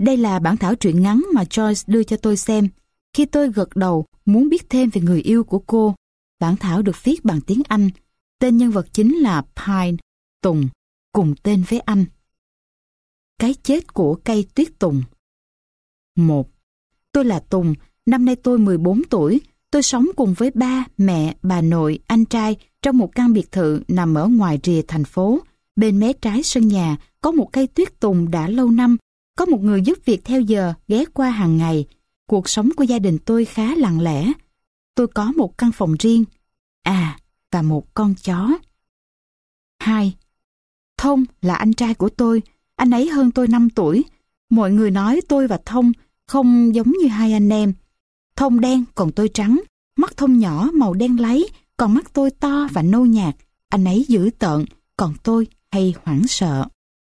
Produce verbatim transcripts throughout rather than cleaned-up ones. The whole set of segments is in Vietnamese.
Đây là bản thảo truyện ngắn mà Joyce đưa cho tôi xem. Khi tôi gật đầu muốn biết thêm về người yêu của cô, bản thảo được viết bằng tiếng Anh. Tên nhân vật chính là Pine, Tùng, cùng tên với anh. Cái chết của cây tuyết tùng. Một. Tôi là Tùng, năm nay tôi mười bốn tuổi. Tôi sống cùng với ba, mẹ, bà nội, anh trai trong một căn biệt thự nằm ở ngoài rìa thành phố. Bên mé trái sân nhà có một cây tuyết tùng đã lâu năm. Có một người giúp việc theo giờ ghé qua hàng ngày. Cuộc sống của gia đình tôi khá lặng lẽ. Tôi có một căn phòng riêng. À, và một con chó. Hai. Thông là anh trai của tôi. Anh ấy hơn tôi năm tuổi. Mọi người nói tôi và Thông không giống như hai anh em. Thông đen còn tôi trắng. Mắt Thông nhỏ màu đen láy, còn mắt tôi to và nâu nhạt. Anh ấy dữ tợn, còn tôi hay hoảng sợ.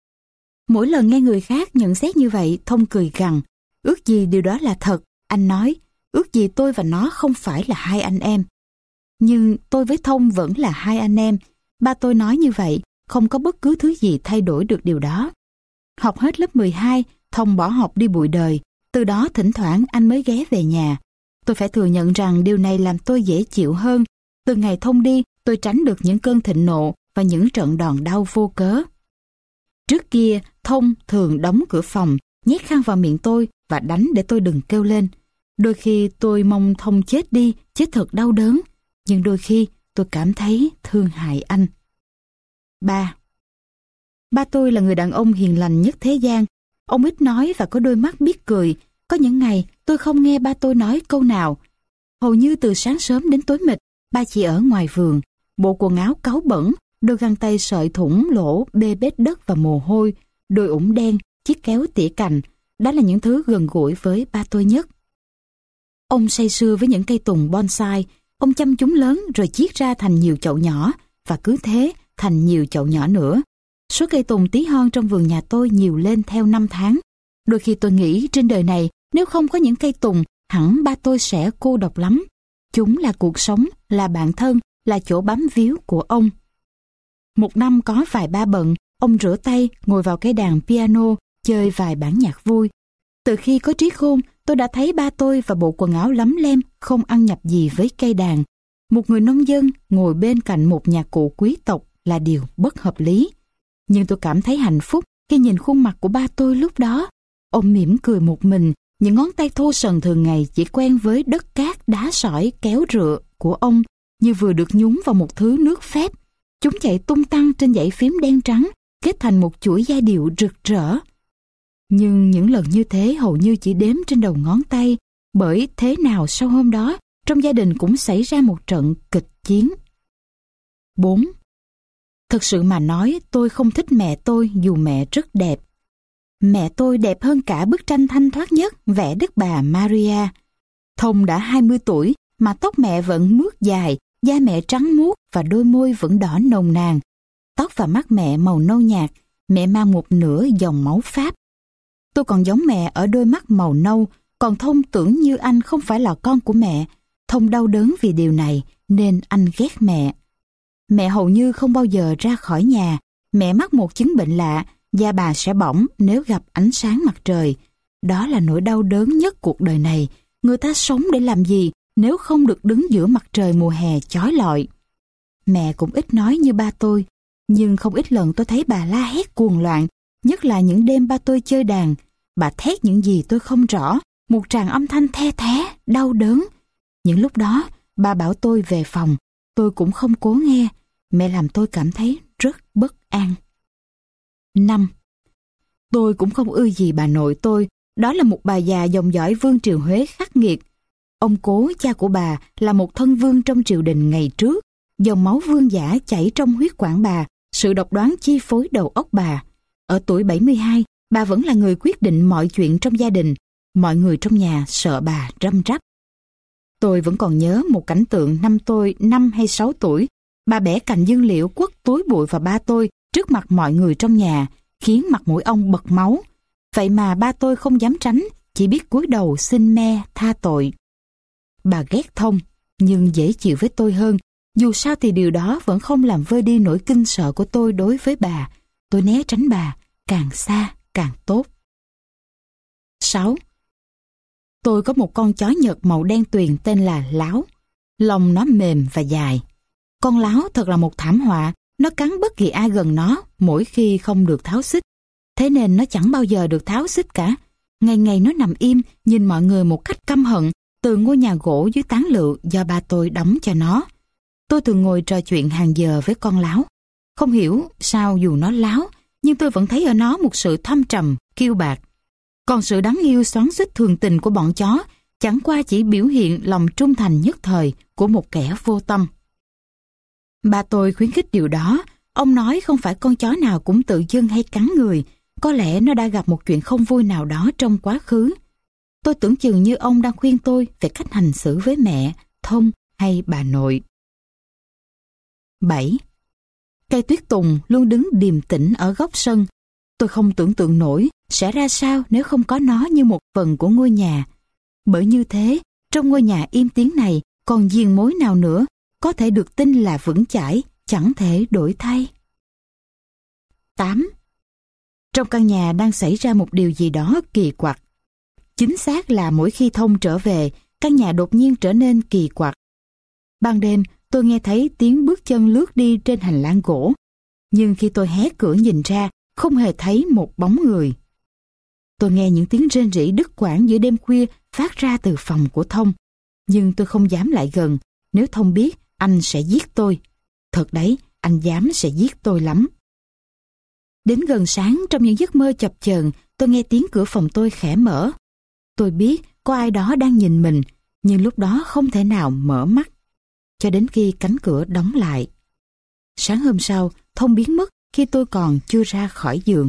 Mỗi lần nghe người khác nhận xét như vậy, Thông cười gằn. Ước gì điều đó là thật, anh nói. Ước gì tôi và nó không phải là hai anh em. Nhưng tôi với Thông vẫn là hai anh em. Ba tôi nói như vậy, không có bất cứ thứ gì thay đổi được điều đó. Học hết lớp mười hai, Thông bỏ học đi bụi đời. Từ đó thỉnh thoảng anh mới ghé về nhà. Tôi phải thừa nhận rằng điều này làm tôi dễ chịu hơn. Từ ngày Thông đi, tôi tránh được những cơn thịnh nộ và những trận đòn đau vô cớ. Trước kia, Thông thường đóng cửa phòng, nhét khăn vào miệng tôi và đánh để tôi đừng kêu lên. Đôi khi tôi mong Thông chết đi, chết thật đau đớn. Nhưng đôi khi tôi cảm thấy thương hại anh. Ba. Ba tôi là người đàn ông hiền lành nhất thế gian. Ông ít nói và có đôi mắt biết cười. Có những ngày tôi không nghe ba tôi nói câu nào. Hầu như từ sáng sớm đến tối mịt, ba chỉ ở ngoài vườn. Bộ quần áo cáu bẩn, đôi găng tay sợi thủng lỗ bê bết đất và mồ hôi, đôi ủng đen, chiếc kéo tỉa cành. Đó là những thứ gần gũi với ba tôi nhất. Ông say sưa với những cây tùng bonsai. Ông chăm chúng lớn rồi chiết ra thành nhiều chậu nhỏ, và cứ thế thành nhiều chậu nhỏ nữa. Số cây tùng tí hon trong vườn nhà tôi nhiều lên theo năm tháng. Đôi khi tôi nghĩ trên đời này nếu không có những cây tùng, hẳn ba tôi sẽ cô độc lắm. Chúng là cuộc sống, là bạn thân, là chỗ bám víu của ông. Một năm có vài ba bận, ông rửa tay, ngồi vào cái đàn piano, chơi vài bản nhạc vui. Từ khi có trí khôn, tôi đã thấy ba tôi và bộ quần áo lấm lem không ăn nhập gì với cây đàn. Một người nông dân ngồi bên cạnh một nhạc cụ quý tộc là điều bất hợp lý. Nhưng tôi cảm thấy hạnh phúc khi nhìn khuôn mặt của ba tôi lúc đó. Ông mỉm cười một mình, những ngón tay thô sần thường ngày chỉ quen với đất cát, đá sỏi, kéo rựa của ông như vừa được nhúng vào một thứ nước phép. Chúng chạy tung tăng trên dãy phím đen trắng, kết thành một chuỗi giai điệu rực rỡ. Nhưng những lần như thế hầu như chỉ đếm trên đầu ngón tay, bởi thế nào sau hôm đó, trong gia đình cũng xảy ra một trận kịch chiến. Bốn. Thực sự mà nói, tôi không thích mẹ tôi dù mẹ rất đẹp. Mẹ tôi đẹp hơn cả bức tranh thanh thoát nhất vẽ Đức Bà Maria. Thông đã hai mươi tuổi mà tóc mẹ vẫn mướt dài, da mẹ trắng muốt và đôi môi vẫn đỏ nồng nàn. Tóc và mắt mẹ màu nâu nhạt, mẹ mang một nửa dòng máu Pháp. Tôi còn giống mẹ ở đôi mắt màu nâu, còn Thông tưởng như anh không phải là con của mẹ. Thông đau đớn vì điều này nên anh ghét mẹ. Mẹ hầu như không bao giờ ra khỏi nhà. Mẹ mắc một chứng bệnh lạ, da bà sẽ bỏng nếu gặp ánh sáng mặt trời. Đó là nỗi đau đớn nhất cuộc đời này. Người ta sống để làm gì nếu không được đứng giữa mặt trời mùa hè chói lọi. Mẹ cũng ít nói như ba tôi, nhưng không ít lần tôi thấy bà la hét cuồng loạn, nhất là những đêm ba tôi chơi đàn. Bà thét những gì tôi không rõ, một tràng âm thanh the thé, đau đớn. Những lúc đó, ba bảo tôi về phòng, tôi cũng không cố nghe. Mẹ làm tôi cảm thấy rất bất an. Năm. Tôi cũng không ưa gì bà nội tôi. Đó là một bà già dòng dõi vương triều Huế khắc nghiệt. Ông cố cha của bà là một thân vương trong triều đình ngày trước. Dòng máu vương giả chảy trong huyết quản bà, sự độc đoán chi phối đầu óc bà. Ở tuổi bảy mươi hai, bà vẫn là người quyết định mọi chuyện trong gia đình. Mọi người trong nhà sợ bà răm rắp. Tôi vẫn còn nhớ một cảnh tượng năm tôi năm hay sáu tuổi. Bà bẻ cành dương liễu quất túi bụi vào ba tôi trước mặt mọi người trong nhà, khiến mặt mũi ông bật máu. Vậy mà ba tôi không dám tránh, chỉ biết cúi đầu xin me tha tội. Bà ghét Thông, nhưng dễ chịu với tôi hơn. Dù sao thì điều đó vẫn không làm vơi đi nỗi kinh sợ của tôi đối với bà. Tôi né tránh bà, càng xa càng tốt. sáu. Tôi có một con chó Nhật màu đen tuyền tên là Láo. Lông nó mềm và dài. Con Láo thật là một thảm họa, nó cắn bất kỳ ai gần nó mỗi khi không được tháo xích. Thế nên nó chẳng bao giờ được tháo xích cả. Ngày ngày nó nằm im, nhìn mọi người một cách căm hận từ ngôi nhà gỗ dưới tán lựu do ba tôi đóng cho nó. Tôi thường ngồi trò chuyện hàng giờ với con Láo. Không hiểu sao dù nó láo, nhưng tôi vẫn thấy ở nó một sự thâm trầm, kiêu bạc. Còn sự đáng yêu xoắn xít thường tình của bọn chó chẳng qua chỉ biểu hiện lòng trung thành nhất thời của một kẻ vô tâm. Ba tôi khuyến khích điều đó. Ông nói không phải con chó nào cũng tự dưng hay cắn người. Có lẽ nó đã gặp một chuyện không vui nào đó trong quá khứ. Tôi tưởng chừng như ông đang khuyên tôi về cách hành xử với mẹ, Thông hay bà nội. bảy. Cây tuyết tùng luôn đứng điềm tĩnh ở góc sân. Tôi không tưởng tượng nổi sẽ ra sao nếu không có nó như một phần của ngôi nhà. Bởi như thế, trong ngôi nhà im tiếng này còn diền mối nào nữa có thể được tin là vững chãi, chẳng thể đổi thay. tám. Trong căn nhà đang xảy ra một điều gì đó kỳ quặc. Chính xác là mỗi khi Thông trở về, căn nhà đột nhiên trở nên kỳ quặc. Ban đêm, tôi nghe thấy tiếng bước chân lướt đi trên hành lang gỗ. Nhưng khi tôi hé cửa nhìn ra, không hề thấy một bóng người. Tôi nghe những tiếng rên rỉ đứt quãng giữa đêm khuya phát ra từ phòng của Thông. Nhưng tôi không dám lại gần. Nếu Thông biết, anh sẽ giết tôi. Thật đấy, anh dám sẽ giết tôi lắm. Đến gần sáng, trong những giấc mơ chập chờn, tôi nghe tiếng cửa phòng tôi khẽ mở. Tôi biết có ai đó đang nhìn mình, nhưng lúc đó không thể nào mở mắt, cho đến khi cánh cửa đóng lại. Sáng hôm sau, Thông biến mất khi tôi còn chưa ra khỏi giường.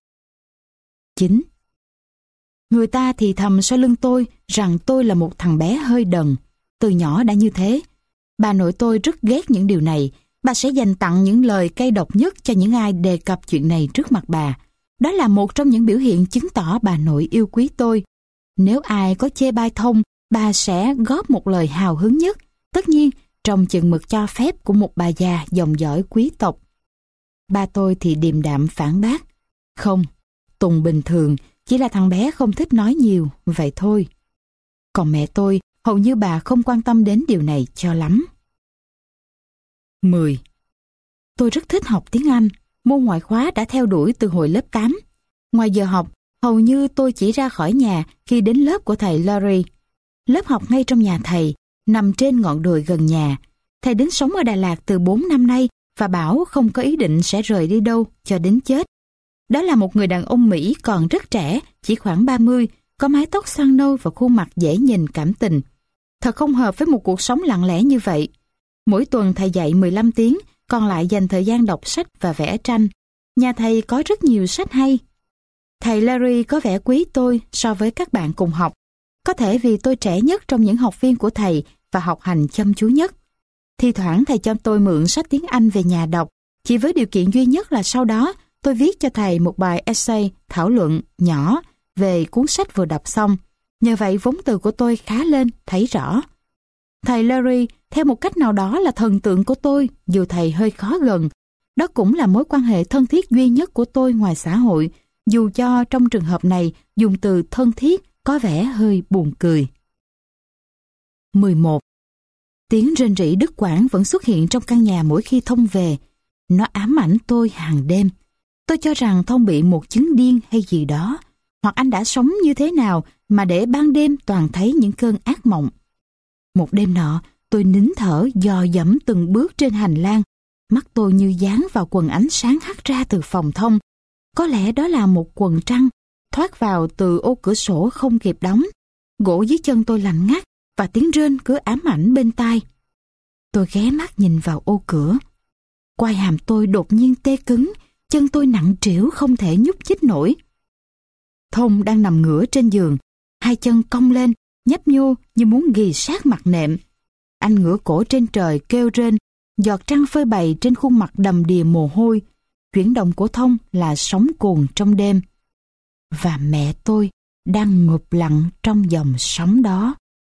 chín. Người ta thì thầm sau lưng tôi rằng tôi là một thằng bé hơi đần. Từ nhỏ đã như thế. Bà nội tôi rất ghét những điều này. Bà sẽ dành tặng những lời cay độc nhất cho những ai đề cập chuyện này trước mặt bà. Đó là một trong những biểu hiện chứng tỏ bà nội yêu quý tôi. Nếu ai có chê bai Thông, bà sẽ góp một lời hào hứng nhất. Tất nhiên, trong chừng mực cho phép của một bà già dòng dõi quý tộc. Ba tôi thì điềm đạm phản bác. Không, Tùng bình thường, chỉ là thằng bé không thích nói nhiều, vậy thôi. Còn mẹ tôi, hầu như bà không quan tâm đến điều này cho lắm. mười. Tôi rất thích học tiếng Anh, môn ngoại khóa đã theo đuổi từ hồi lớp tám. Ngoài giờ học, hầu như tôi chỉ ra khỏi nhà khi đến lớp của thầy Larry. Lớp học ngay trong nhà thầy, nằm trên ngọn đồi gần nhà. Thầy đến sống ở Đà Lạt từ bốn năm nay và bảo không có ý định sẽ rời đi đâu cho đến chết. Đó là một người đàn ông Mỹ còn rất trẻ, chỉ khoảng ba mươi, có mái tóc xoăn nâu và khuôn mặt dễ nhìn cảm tình. Thật không hợp với một cuộc sống lặng lẽ như vậy. Mỗi tuần thầy dạy mười lăm tiếng, còn lại dành thời gian đọc sách và vẽ tranh. Nhà thầy có rất nhiều sách hay. Thầy Larry có vẻ quý tôi so với các bạn cùng học. Có thể vì tôi trẻ nhất trong những học viên của thầy và học hành chăm chú nhất. Thi thoảng thầy cho tôi mượn sách tiếng Anh về nhà đọc, chỉ với điều kiện duy nhất là sau đó tôi viết cho thầy một bài essay thảo luận nhỏ về cuốn sách vừa đọc xong. Nhờ vậy vốn từ của tôi khá lên, thấy rõ. Thầy Larry theo một cách nào đó là thần tượng của tôi, dù thầy hơi khó gần. Đó cũng là mối quan hệ thân thiết duy nhất của tôi ngoài xã hội, dù cho trong trường hợp này dùng từ thân thiết có vẻ hơi buồn cười. mười một. Tiếng rên rỉ đứt quãng vẫn xuất hiện trong căn nhà mỗi khi Thông về. Nó ám ảnh tôi hàng đêm. Tôi cho rằng Thông bị một chứng điên hay gì đó, hoặc anh đã sống như thế nào mà để ban đêm toàn thấy những cơn ác mộng. Một đêm nọ, tôi nín thở dò dẫm từng bước trên hành lang. Mắt tôi như dán vào quần ánh sáng hắt ra từ phòng Thông. Có lẽ đó là một quần trăng thoát vào từ ô cửa sổ không kịp đóng. Gỗ dưới chân tôi lạnh ngắt và tiếng rên cứ ám ảnh bên tai. Tôi ghé mắt nhìn vào ô cửa. Quai hàm tôi đột nhiên tê cứng, chân tôi nặng trĩu không thể nhúc nhích nổi. Thông đang nằm ngửa trên giường, hai chân cong lên, nhấp nhô như muốn ghì sát mặt nệm. Anh ngửa cổ trên trời kêu rên, giọt trăng phơi bày trên khuôn mặt đầm đìa mồ hôi. Chuyển động của Thông là sóng cuồn trong đêm. Và mẹ tôi đang ngụp lặng trong dòng sóng đó.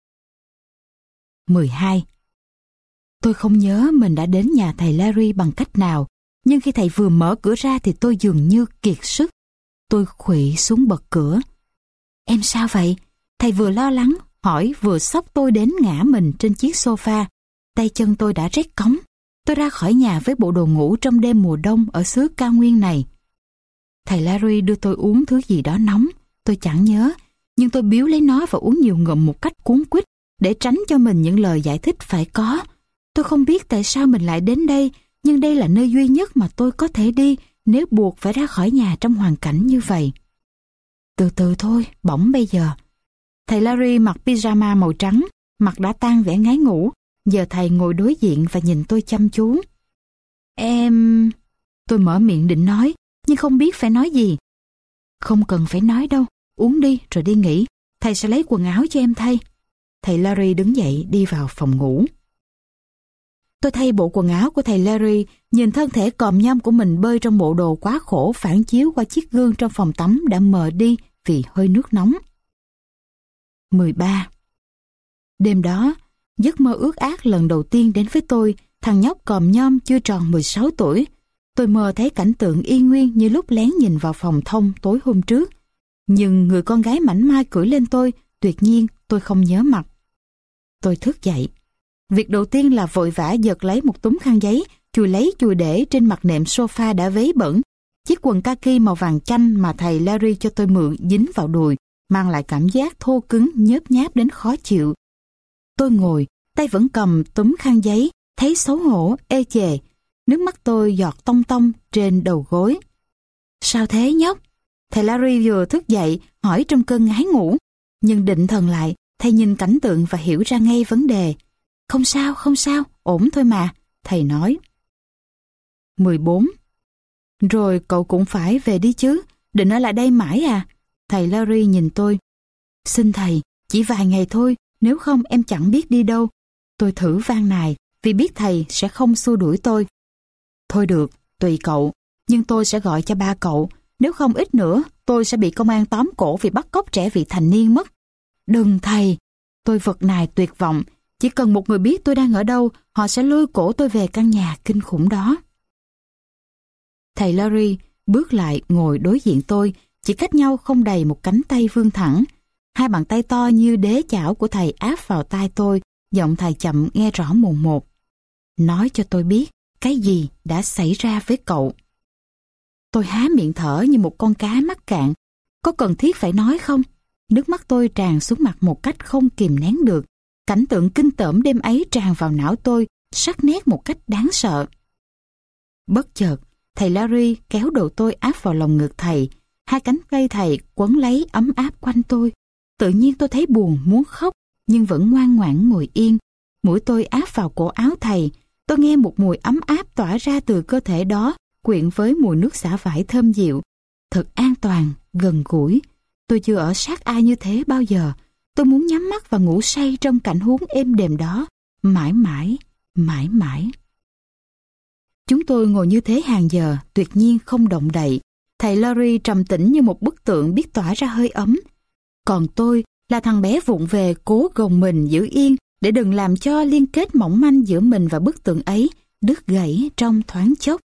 mười hai. Tôi không nhớ mình đã đến nhà thầy Larry bằng cách nào, nhưng khi thầy vừa mở cửa ra thì tôi dường như kiệt sức. Tôi khuỵu xuống bậc cửa. Em sao vậy? Thầy vừa lo lắng, hỏi vừa xốc tôi đến ngã mình trên chiếc sofa. Tay chân tôi đã rét cóng. Tôi ra khỏi nhà với bộ đồ ngủ trong đêm mùa đông ở xứ cao nguyên này. Thầy Larry đưa tôi uống thứ gì đó nóng, tôi chẳng nhớ, nhưng tôi biếu lấy nó và uống nhiều ngụm một cách cuống quýt để tránh cho mình những lời giải thích phải có. Tôi không biết tại sao mình lại đến đây, nhưng đây là nơi duy nhất mà tôi có thể đi nếu buộc phải ra khỏi nhà trong hoàn cảnh như vậy. Từ từ thôi, bỗng bây giờ. Thầy Larry mặc pyjama màu trắng, mặt đã tan vẻ ngái ngủ. Giờ thầy ngồi đối diện và nhìn tôi chăm chú. Em... Tôi mở miệng định nói, nhưng không biết phải nói gì. Không cần phải nói đâu, uống đi rồi đi nghỉ. Thầy sẽ lấy quần áo cho em thay. Thầy Larry đứng dậy đi vào phòng ngủ. Tôi thay bộ quần áo của thầy Larry, nhìn thân thể còm nhom của mình bơi trong bộ đồ quá khổ phản chiếu qua chiếc gương trong phòng tắm đã mờ đi vì hơi nước nóng. mười ba. Đêm đó, giấc mơ ước ác lần đầu tiên đến với tôi, thằng nhóc còm nhom chưa tròn mười sáu tuổi. Tôi mơ thấy cảnh tượng y nguyên như lúc lén nhìn vào phòng thông tối hôm trước. Nhưng người con gái mảnh mai cưỡi lên tôi, tuyệt nhiên tôi không nhớ mặt. Tôi thức dậy. Việc đầu tiên là vội vã giật lấy một túm khăn giấy, chùi lấy chùi để trên mặt nệm sofa đã vấy bẩn. Chiếc quần kaki màu vàng chanh mà thầy Larry cho tôi mượn dính vào đùi, mang lại cảm giác thô cứng nhớp nháp đến khó chịu. Tôi ngồi, tay vẫn cầm túm khăn giấy, thấy xấu hổ, ê chề. Nước mắt tôi giọt tông tông trên đầu gối. Sao thế nhóc? Thầy Larry vừa thức dậy, hỏi trong cơn ngái ngủ. Nhưng định thần lại, thầy nhìn cảnh tượng và hiểu ra ngay vấn đề. Không sao, không sao, ổn thôi mà, thầy nói. mười bốn. Rồi cậu cũng phải về đi chứ, định ở lại đây mãi à? Thầy Larry nhìn tôi. Xin thầy, chỉ vài ngày thôi, nếu không em chẳng biết đi đâu. Tôi thử van nài, vì biết thầy sẽ không xua đuổi tôi. Thôi được, tùy cậu, nhưng tôi sẽ gọi cho ba cậu. Nếu không ít nữa, tôi sẽ bị công an tóm cổ vì bắt cóc trẻ vị thành niên mất. Đừng thầy, tôi vật nài tuyệt vọng. Chỉ cần một người biết tôi đang ở đâu, họ sẽ lôi cổ tôi về căn nhà kinh khủng đó. Thầy Larry bước lại ngồi đối diện tôi, chỉ cách nhau không đầy một cánh tay vươn thẳng. Hai bàn tay to như đế chảo của thầy áp vào tai tôi, giọng thầy chậm nghe rõ mồn một. Nói cho tôi biết cái gì đã xảy ra với cậu. Tôi há miệng thở như một con cá mắc cạn. Có cần thiết phải nói không? Nước mắt tôi tràn xuống mặt một cách không kìm nén được. Cảnh tượng kinh tởm đêm ấy tràn vào não tôi, sắc nét một cách đáng sợ. Bất chợt, thầy Larry kéo đầu tôi áp vào lòng ngực thầy. Hai cánh tay thầy quấn lấy ấm áp quanh tôi. Tự nhiên tôi thấy buồn muốn khóc, nhưng vẫn ngoan ngoãn ngồi yên. Mũi tôi áp vào cổ áo thầy. Tôi nghe một mùi ấm áp tỏa ra từ cơ thể đó, quyện với mùi nước xả vải thơm dịu. Thật an toàn, gần gũi. Tôi chưa ở sát ai như thế bao giờ. Tôi muốn nhắm mắt và ngủ say trong cảnh huống êm đềm đó, mãi mãi, mãi mãi. Chúng tôi ngồi như thế hàng giờ, tuyệt nhiên không động đậy. Thầy Larry trầm tĩnh như một bức tượng biết tỏa ra hơi ấm. Còn tôi là thằng bé vụng về cố gồng mình giữ yên để đừng làm cho liên kết mỏng manh giữa mình và bức tượng ấy đứt gãy trong thoáng chốc.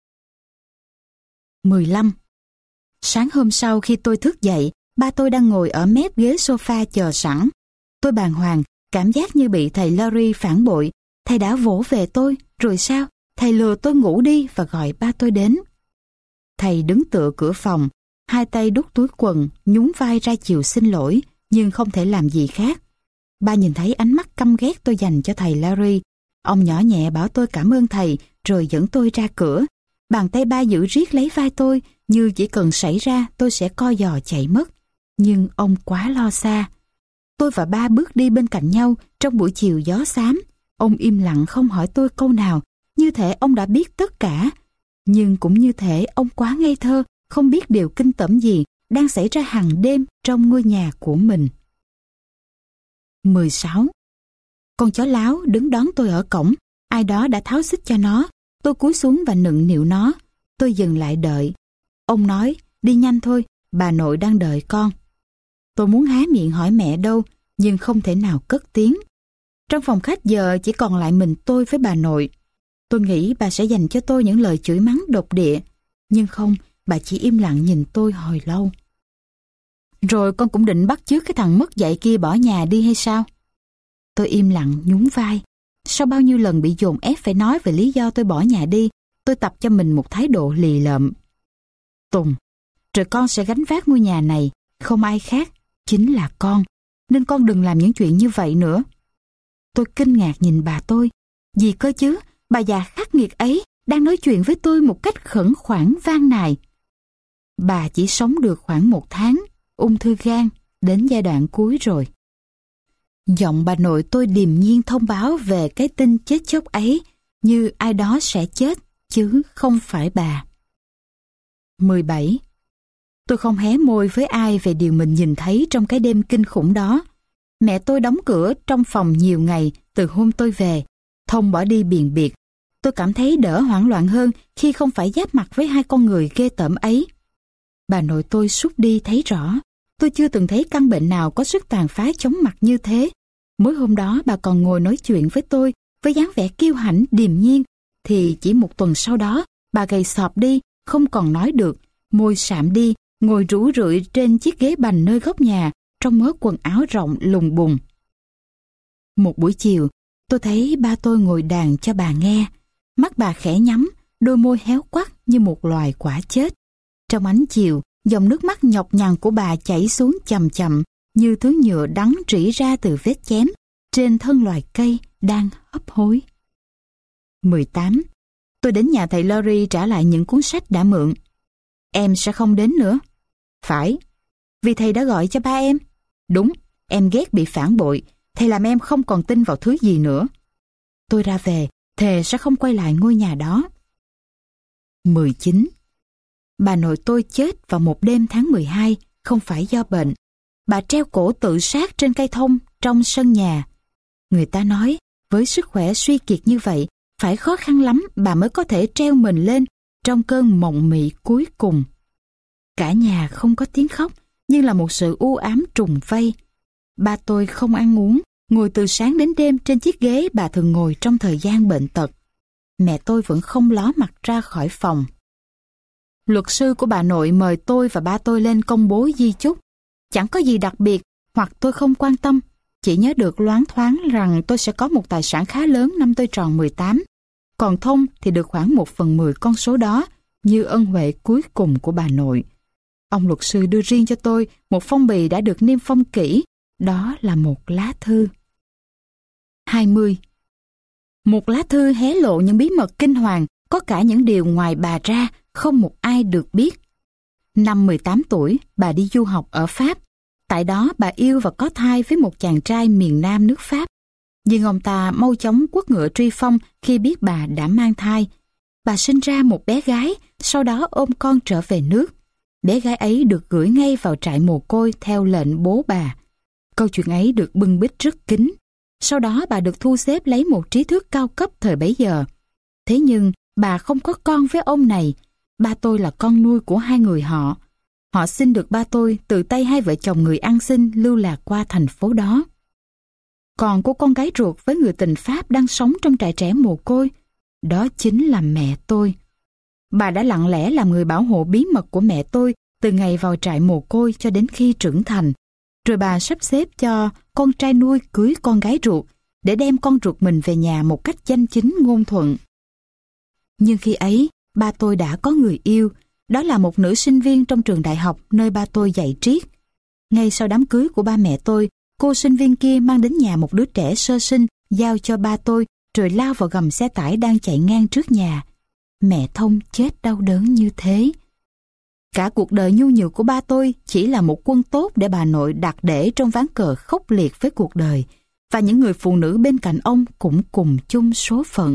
mười lăm. Sáng hôm sau khi tôi thức dậy, ba tôi đang ngồi ở mép ghế sofa chờ sẵn. Tôi bàng hoàng, cảm giác như bị thầy Larry phản bội. Thầy đã vỗ về tôi, rồi sao? Thầy lừa tôi ngủ đi và gọi ba tôi đến. Thầy đứng tựa cửa phòng, hai tay đút túi quần, nhún vai ra chiều xin lỗi, nhưng không thể làm gì khác. Ba nhìn thấy ánh mắt căm ghét tôi dành cho thầy Larry. Ông nhỏ nhẹ bảo tôi cảm ơn thầy, rồi dẫn tôi ra cửa. Bàn tay ba giữ riết lấy vai tôi, như chỉ cần xảy ra tôi sẽ co giò chạy mất. Nhưng ông quá lo xa. Tôi và ba bước đi bên cạnh nhau trong buổi chiều gió xám. Ông im lặng không hỏi tôi câu nào, như thể ông đã biết tất cả. Nhưng cũng như thể ông quá ngây thơ, không biết điều kinh tởm gì đang xảy ra hàng đêm trong ngôi nhà của mình. mười sáu. Con chó láo đứng đón tôi ở cổng. Ai đó đã tháo xích cho nó. Tôi cúi xuống và nựng nịu nó. Tôi dừng lại đợi. Ông nói, đi nhanh thôi, bà nội đang đợi con. Tôi muốn há miệng hỏi mẹ đâu, nhưng không thể nào cất tiếng. Trong phòng khách giờ chỉ còn lại mình tôi với bà nội. Tôi nghĩ bà sẽ dành cho tôi những lời chửi mắng độc địa. Nhưng không, bà chỉ im lặng nhìn tôi hồi lâu. Rồi con cũng định bắt chước cái thằng mất dạy kia bỏ nhà đi hay sao? Tôi im lặng nhún vai. Sau bao nhiêu lần bị dồn ép phải nói về lý do tôi bỏ nhà đi, tôi tập cho mình một thái độ lì lợm. Tùng, rồi con sẽ gánh vác ngôi nhà này, không ai khác, chính là con. Nên con đừng làm những chuyện như vậy nữa. Tôi kinh ngạc nhìn bà tôi. Gì cơ chứ, bà già khắc nghiệt ấy đang nói chuyện với tôi một cách khẩn khoản van nài. Bà chỉ sống được khoảng một tháng, ung thư gan, đến giai đoạn cuối rồi. Giọng bà nội tôi điềm nhiên thông báo về cái tin chết chóc ấy như ai đó sẽ chết, chứ không phải bà. mười bảy. Tôi không hé môi với ai về điều mình nhìn thấy trong cái đêm kinh khủng đó. Mẹ tôi đóng cửa trong phòng nhiều ngày từ hôm tôi về. Thông bỏ đi biền biệt. Tôi cảm thấy đỡ hoảng loạn hơn khi không phải giáp mặt với hai con người ghê tởm ấy. Bà nội tôi sút đi thấy rõ. Tôi chưa từng thấy căn bệnh nào có sức tàn phá chóng mặt như thế. Mới hôm đó bà còn ngồi nói chuyện với tôi với dáng vẻ kiêu hãnh điềm nhiên. Thì chỉ một tuần sau đó, bà gầy sọp đi, không còn nói được, môi sạm đi, ngồi rũ rượi trên chiếc ghế bành nơi góc nhà, trong mớ quần áo rộng lùng bùng. Một buổi chiều, tôi thấy ba tôi ngồi đàn cho bà nghe. Mắt bà khẽ nhắm, đôi môi héo quắt như một loài quả chết. Trong ánh chiều, dòng nước mắt nhọc nhằn của bà chảy xuống chậm chậm, như thứ nhựa đắng rỉ ra từ vết chém trên thân loài cây đang hấp hối. mười tám. Tôi đến nhà thầy Lori trả lại những cuốn sách đã mượn. Em sẽ không đến nữa. Phải. Vì thầy đã gọi cho ba em. Đúng, em ghét bị phản bội. Thầy làm em không còn tin vào thứ gì nữa. Tôi ra về, thề sẽ không quay lại ngôi nhà đó. mười chín. Bà nội tôi chết vào một đêm tháng mười hai, không phải do bệnh. Bà treo cổ tự sát trên cây thông trong sân nhà. Người ta nói, với sức khỏe suy kiệt như vậy, phải khó khăn lắm bà mới có thể treo mình lên trong cơn mộng mị cuối cùng. Cả nhà không có tiếng khóc, nhưng là một sự u ám trùng vây. Ba tôi không ăn uống, ngồi từ sáng đến đêm trên chiếc ghế bà thường ngồi trong thời gian bệnh tật. Mẹ tôi vẫn không ló mặt ra khỏi phòng. Luật sư của bà nội mời tôi và ba tôi lên công bố di chúc. Chẳng có gì đặc biệt, hoặc tôi không quan tâm. Chỉ nhớ được loáng thoáng rằng tôi sẽ có một tài sản khá lớn năm tôi tròn mười tám. Còn Thông thì được khoảng một phần mười con số đó, như ân huệ cuối cùng của bà nội. Ông luật sư đưa riêng cho tôi một phong bì đã được niêm phong kỹ. Đó là một lá thư. hai mươi. Một lá thư hé lộ những bí mật kinh hoàng, có cả những điều ngoài bà ra, không một ai được biết. Năm mười tám tuổi, bà đi du học ở Pháp. Tại đó bà yêu và có thai với một chàng trai miền Nam nước Pháp. Nhưng ông ta mau chóng quất ngựa truy phong khi biết bà đã mang thai. Bà sinh ra một bé gái, sau đó ôm con trở về nước. Bé gái ấy được gửi ngay vào trại mồ côi theo lệnh bố bà. Câu chuyện ấy được bưng bít rất kín. Sau đó bà được thu xếp lấy một trí thức cao cấp thời bấy giờ. Thế nhưng bà không có con với ông này. Ba tôi là con nuôi của hai người họ. Họ xin được ba tôi từ tay hai vợ chồng người ăn xin lưu lạc qua thành phố đó. Còn cô con gái ruột với người tình Pháp đang sống trong trại trẻ mồ côi, đó chính là mẹ tôi. Bà đã lặng lẽ làm người bảo hộ bí mật của mẹ tôi từ ngày vào trại mồ côi cho đến khi trưởng thành. Rồi bà sắp xếp cho con trai nuôi cưới con gái ruột để đem con ruột mình về nhà một cách danh chính ngôn thuận. Nhưng khi ấy, ba tôi đã có người yêu, đó là một nữ sinh viên trong trường đại học nơi ba tôi dạy triết. Ngay sau đám cưới của ba mẹ tôi, cô sinh viên kia mang đến nhà một đứa trẻ sơ sinh, giao cho ba tôi, rồi lao vào gầm xe tải đang chạy ngang trước nhà. Mẹ Thông chết đau đớn như thế. Cả cuộc đời nhu nhược của ba tôi chỉ là một quân tốt để bà nội đặt để trong ván cờ khốc liệt với cuộc đời, và những người phụ nữ bên cạnh ông cũng cùng chung số phận.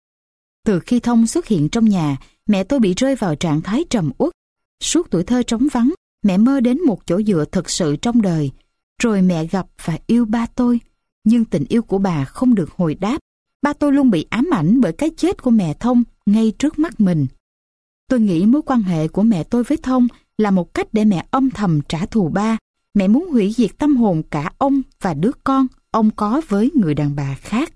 Từ khi Thông xuất hiện trong nhà, mẹ tôi bị rơi vào trạng thái trầm uất. Suốt tuổi thơ trống vắng, mẹ mơ đến một chỗ dựa thực sự trong đời. Rồi mẹ gặp và yêu ba tôi, nhưng tình yêu của bà không được hồi đáp. Ba tôi luôn bị ám ảnh bởi cái chết của mẹ Thông ngay trước mắt mình. Tôi nghĩ mối quan hệ của mẹ tôi với Thông là một cách để mẹ âm thầm trả thù ba. Mẹ muốn hủy diệt tâm hồn cả ông và đứa con ông có với người đàn bà khác.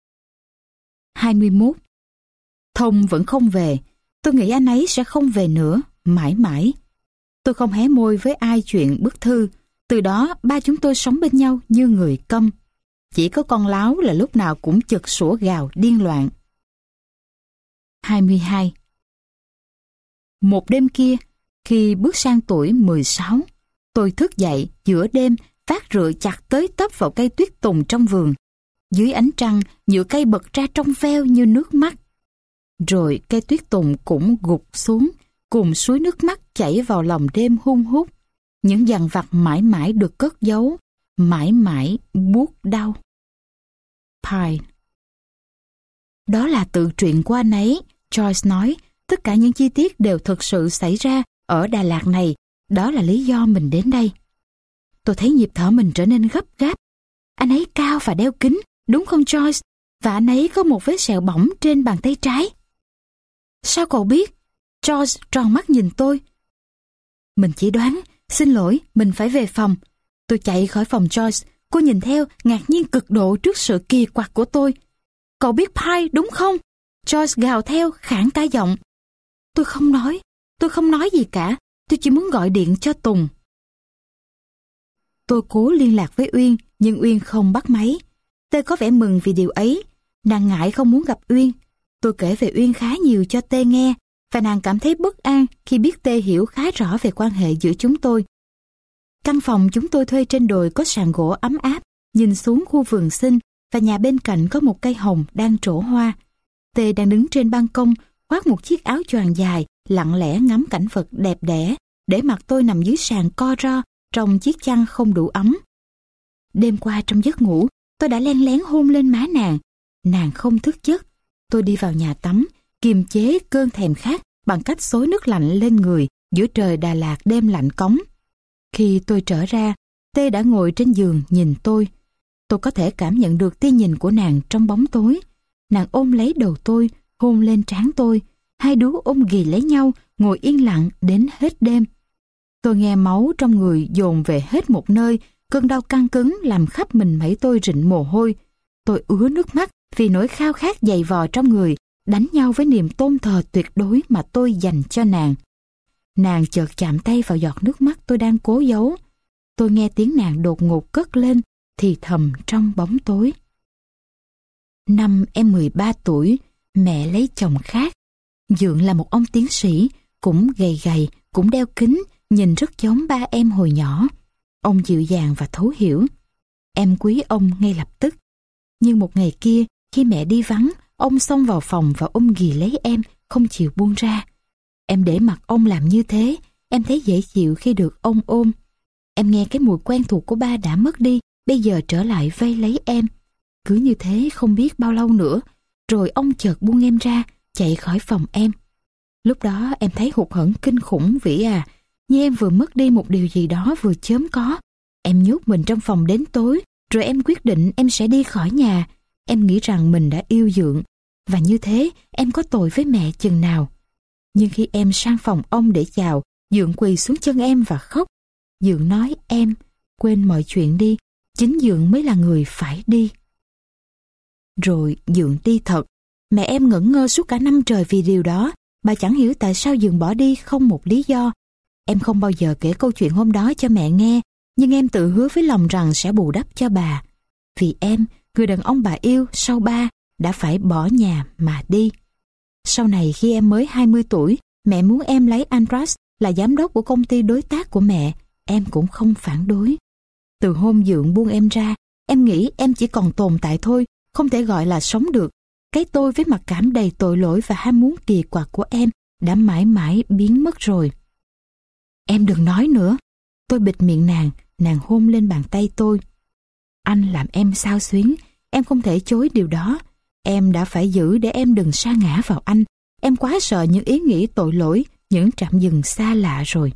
hai mươi mốt. Thông vẫn không về. Tôi nghĩ anh ấy sẽ không về nữa, mãi mãi. Tôi không hé môi với ai chuyện bức thư. Từ đó ba chúng tôi sống bên nhau như người câm. Chỉ có con Láo là lúc nào cũng chực sủa gào điên loạn. hai mươi hai. Một đêm kia, khi bước sang tuổi mười sáu, tôi thức dậy giữa đêm, vác rựa chặt tới tấp vào cây tuyết tùng trong vườn. Dưới ánh trăng, nhựa cây bật ra trong veo như nước mắt. Rồi cây tuyết tùng cũng gục xuống, cùng suối nước mắt chảy vào lòng đêm hun hút. Những dằn vặt mãi mãi được cất giấu, mãi mãi buốt đau. Pine. Đó là tự truyện của anh ấy, Joyce nói. Tất cả những chi tiết đều thực sự xảy ra ở Đà Lạt này. Đó là lý do mình đến đây. Tôi thấy nhịp thở mình trở nên gấp gáp. Anh ấy cao và đeo kính, đúng không Joyce? Và anh ấy có một vết sẹo bỏng trên bàn tay trái. Sao cậu biết? Joyce tròn mắt nhìn tôi. Mình chỉ đoán. Xin lỗi, mình phải về phòng. Tôi chạy khỏi phòng Joyce. Cô nhìn theo, ngạc nhiên cực độ trước sự kỳ quặc của tôi. Cậu biết Pine đúng không? Joyce gào theo, khản cả giọng. Tôi không nói. Tôi không nói gì cả. Tôi chỉ muốn gọi điện cho Tùng. Tôi cố liên lạc với Uyên, nhưng Uyên không bắt máy. Tê có vẻ mừng vì điều ấy. Nàng ngại không muốn gặp Uyên. Tôi kể về Uyên khá nhiều cho Tê nghe, và nàng cảm thấy bất an khi biết Tê hiểu khá rõ về quan hệ giữa chúng tôi. Căn phòng chúng tôi thuê trên đồi có sàn gỗ ấm áp, nhìn xuống khu vườn xinh, và nhà bên cạnh có một cây hồng đang trổ hoa. Tê đang đứng trên ban công, khoác một chiếc áo choàng dài, lặng lẽ ngắm cảnh vật đẹp đẽ, để mặc tôi nằm dưới sàn co ro trong chiếc chăn không đủ ấm. Đêm qua trong giấc ngủ, tôi đã len lén hôn lên má nàng. Nàng không thức giấc. Tôi đi vào nhà tắm, kiềm chế cơn thèm khát bằng cách xối nước lạnh lên người giữa trời Đà Lạt đêm lạnh cống. Khi tôi trở ra, Tê đã ngồi trên giường nhìn tôi. Tôi có thể cảm nhận được tia nhìn của nàng trong bóng tối. Nàng ôm lấy đầu tôi, hôn lên trán tôi. Hai đứa ôm ghì lấy nhau, ngồi yên lặng đến hết đêm. Tôi nghe máu trong người dồn về hết một nơi, cơn đau căng cứng làm khắp mình mẩy tôi rịn mồ hôi. Tôi ứa nước mắt vì nỗi khao khát dày vò trong người, đánh nhau với niềm tôn thờ tuyệt đối mà tôi dành cho nàng. Nàng chợt chạm tay vào giọt nước mắt tôi đang cố giấu. Tôi nghe tiếng nàng đột ngột cất lên, thì thầm trong bóng tối. Năm em mười ba tuổi, mẹ lấy chồng khác. Dượng là một ông tiến sĩ, cũng gầy gầy, cũng đeo kính, nhìn rất giống ba em hồi nhỏ. Ông dịu dàng và thấu hiểu. Em quý ông ngay lập tức. Nhưng một ngày kia, khi mẹ đi vắng, ông xông vào phòng và ôm ghì lấy em, không chịu buông ra. Em để mặc ông làm như thế, em thấy dễ chịu khi được ông ôm. Em nghe cái mùi quen thuộc của ba đã mất đi, bây giờ trở lại vây lấy em. Cứ như thế không biết bao lâu nữa, rồi ông chợt buông em ra, chạy khỏi phòng em. Lúc đó em thấy hụt hẫng kinh khủng Vĩ à, như em vừa mất đi một điều gì đó vừa chớm có. Em nhốt mình trong phòng đến tối, rồi em quyết định em sẽ đi khỏi nhà. Em nghĩ rằng mình đã yêu Dượng, và như thế em có tội với mẹ chừng nào. Nhưng khi em sang phòng ông để chào, Dượng quỳ xuống chân em và khóc. Dượng nói em, quên mọi chuyện đi, chính Dượng mới là người phải đi. Rồi Dượng đi thật. Mẹ em ngẩn ngơ suốt cả năm trời vì điều đó. Bà chẳng hiểu tại sao Dượng bỏ đi không một lý do. Em không bao giờ kể câu chuyện hôm đó cho mẹ nghe, nhưng em tự hứa với lòng rằng sẽ bù đắp cho bà. Vì em, người đàn ông bà yêu sau ba, đã phải bỏ nhà mà đi. Sau này khi em mới hai mươi tuổi, mẹ muốn em lấy Andras là giám đốc của công ty đối tác của mẹ, em cũng không phản đối. Từ hôm Dượng buông em ra, em nghĩ em chỉ còn tồn tại thôi, không thể gọi là sống được. Cái tôi với mặc cảm đầy tội lỗi và ham muốn kỳ quặc của em đã mãi mãi biến mất rồi. Em đừng nói nữa. Tôi bịt miệng nàng, nàng hôn lên bàn tay tôi. Anh làm em xao xuyến, em không thể chối điều đó. Em đã phải giữ để em đừng sa ngã vào anh. Em quá sợ những ý nghĩ tội lỗi, những trạm dừng xa lạ rồi.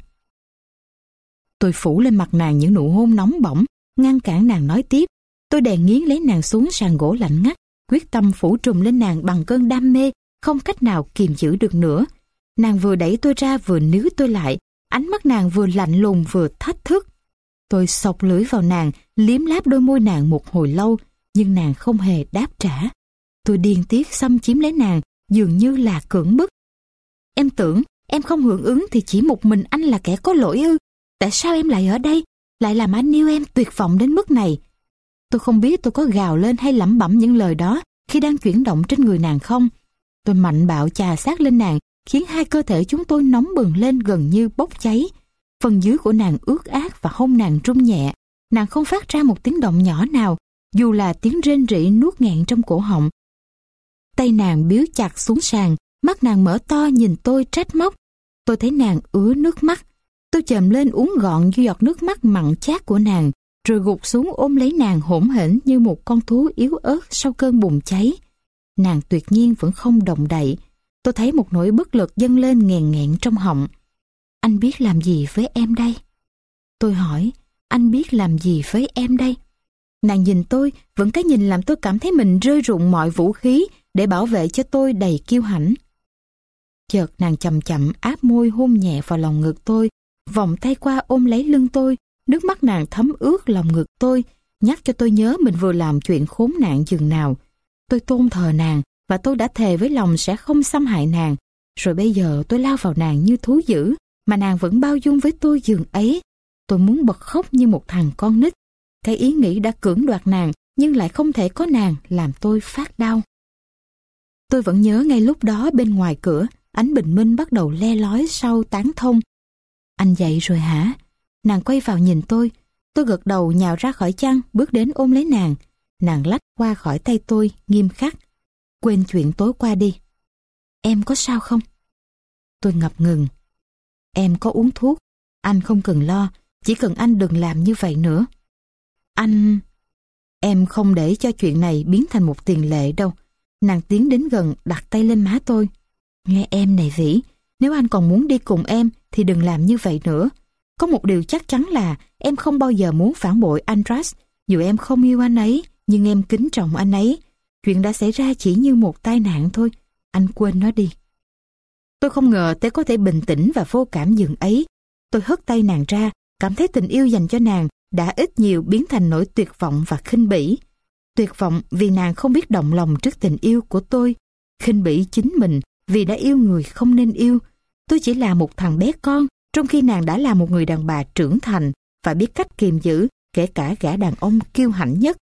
Tôi phủ lên mặt nàng những nụ hôn nóng bỏng, ngăn cản nàng nói tiếp. Tôi đè nghiến lấy nàng xuống sàn gỗ lạnh ngắt, quyết tâm phủ trùm lên nàng bằng cơn đam mê, không cách nào kiềm giữ được nữa. Nàng vừa đẩy tôi ra vừa níu tôi lại, ánh mắt nàng vừa lạnh lùng vừa thách thức. Tôi xộc lưỡi vào nàng, liếm láp đôi môi nàng một hồi lâu, nhưng nàng không hề đáp trả. Tôi điên tiết xâm chiếm lấy nàng, dường như là cưỡng bức. Em tưởng Em không hưởng ứng thì chỉ một mình anh là kẻ có lỗi ư? Tại sao em lại ở đây? Lại làm anh yêu em tuyệt vọng đến mức này? Tôi không biết tôi có gào lên hay lẩm bẩm những lời đó khi đang chuyển động trên người nàng không. Tôi mạnh bạo chà sát lên nàng, khiến hai cơ thể chúng tôi nóng bừng lên gần như bốc cháy. Phần dưới của nàng ướt át và hông nàng rung nhẹ. Nàng không phát ra một tiếng động nhỏ nào, dù là tiếng rên rỉ nuốt nghẹn trong cổ họng. Tay nàng biếu chặt xuống sàn, mắt nàng mở to nhìn tôi trách móc. Tôi thấy nàng ứa nước mắt. Tôi chồm lên uống gọn giọt nước mắt mặn chát của nàng, rồi gục xuống ôm lấy nàng hỗn hển như một con thú yếu ớt sau cơn bùng cháy. Nàng tuyệt nhiên vẫn không động đậy. Tôi thấy một nỗi bất lực dâng lên nghèn nghẹn trong họng. Anh biết làm gì với em đây? Tôi hỏi, anh biết làm gì với em đây? Nàng nhìn tôi, vẫn cái nhìn làm tôi cảm thấy mình rơi rụng mọi vũ khí để bảo vệ cho tôi đầy kiêu hãnh. Chợt nàng chậm chậm áp môi hôn nhẹ vào lòng ngực tôi, vòng tay qua ôm lấy lưng tôi, nước mắt nàng thấm ướt lòng ngực tôi, nhắc cho tôi nhớ mình vừa làm chuyện khốn nạn chừng nào. Tôi tôn thờ nàng và tôi đã thề với lòng sẽ không xâm hại nàng. Rồi bây giờ tôi lao vào nàng như thú dữ, mà nàng vẫn bao dung với tôi giường ấy. Tôi muốn bật khóc như một thằng con nít. Cái ý nghĩ đã cưỡng đoạt nàng nhưng lại không thể có nàng làm tôi phát đau. Tôi vẫn nhớ ngay lúc đó bên ngoài cửa, ánh bình minh bắt đầu le lói sau tán thông. Anh dậy rồi hả? Nàng quay vào nhìn tôi. Tôi gật đầu nhào ra khỏi chăn, bước đến ôm lấy nàng. Nàng lách qua khỏi tay tôi, nghiêm khắc. Quên chuyện tối qua đi. Em có sao không? Tôi ngập ngừng. Em có uống thuốc. Anh không cần lo, chỉ cần anh đừng làm như vậy nữa. Anh... Em không để cho chuyện này biến thành một tiền lệ đâu. Nàng tiến đến gần, đặt tay lên má tôi. Nghe em này Vĩ, nếu anh còn muốn đi cùng em thì đừng làm như vậy nữa. Có một điều chắc chắn là em không bao giờ muốn phản bội Andras. Dù em không yêu anh ấy, nhưng em kính trọng anh ấy. Chuyện đã xảy ra chỉ như một tai nạn thôi. Anh quên nó đi. Tôi không ngờ tôi có thể bình tĩnh và vô cảm dường ấy. Tôi hất tay nàng ra, cảm thấy tình yêu dành cho nàng đã ít nhiều biến thành nỗi tuyệt vọng và khinh bỉ. Tuyệt vọng vì nàng không biết động lòng trước tình yêu của tôi. Khinh bỉ chính mình vì đã yêu người không nên yêu. Tôi chỉ là một thằng bé con, trong khi nàng đã là một người đàn bà trưởng thành và biết cách kiềm giữ kể cả gã đàn ông kiêu hãnh nhất.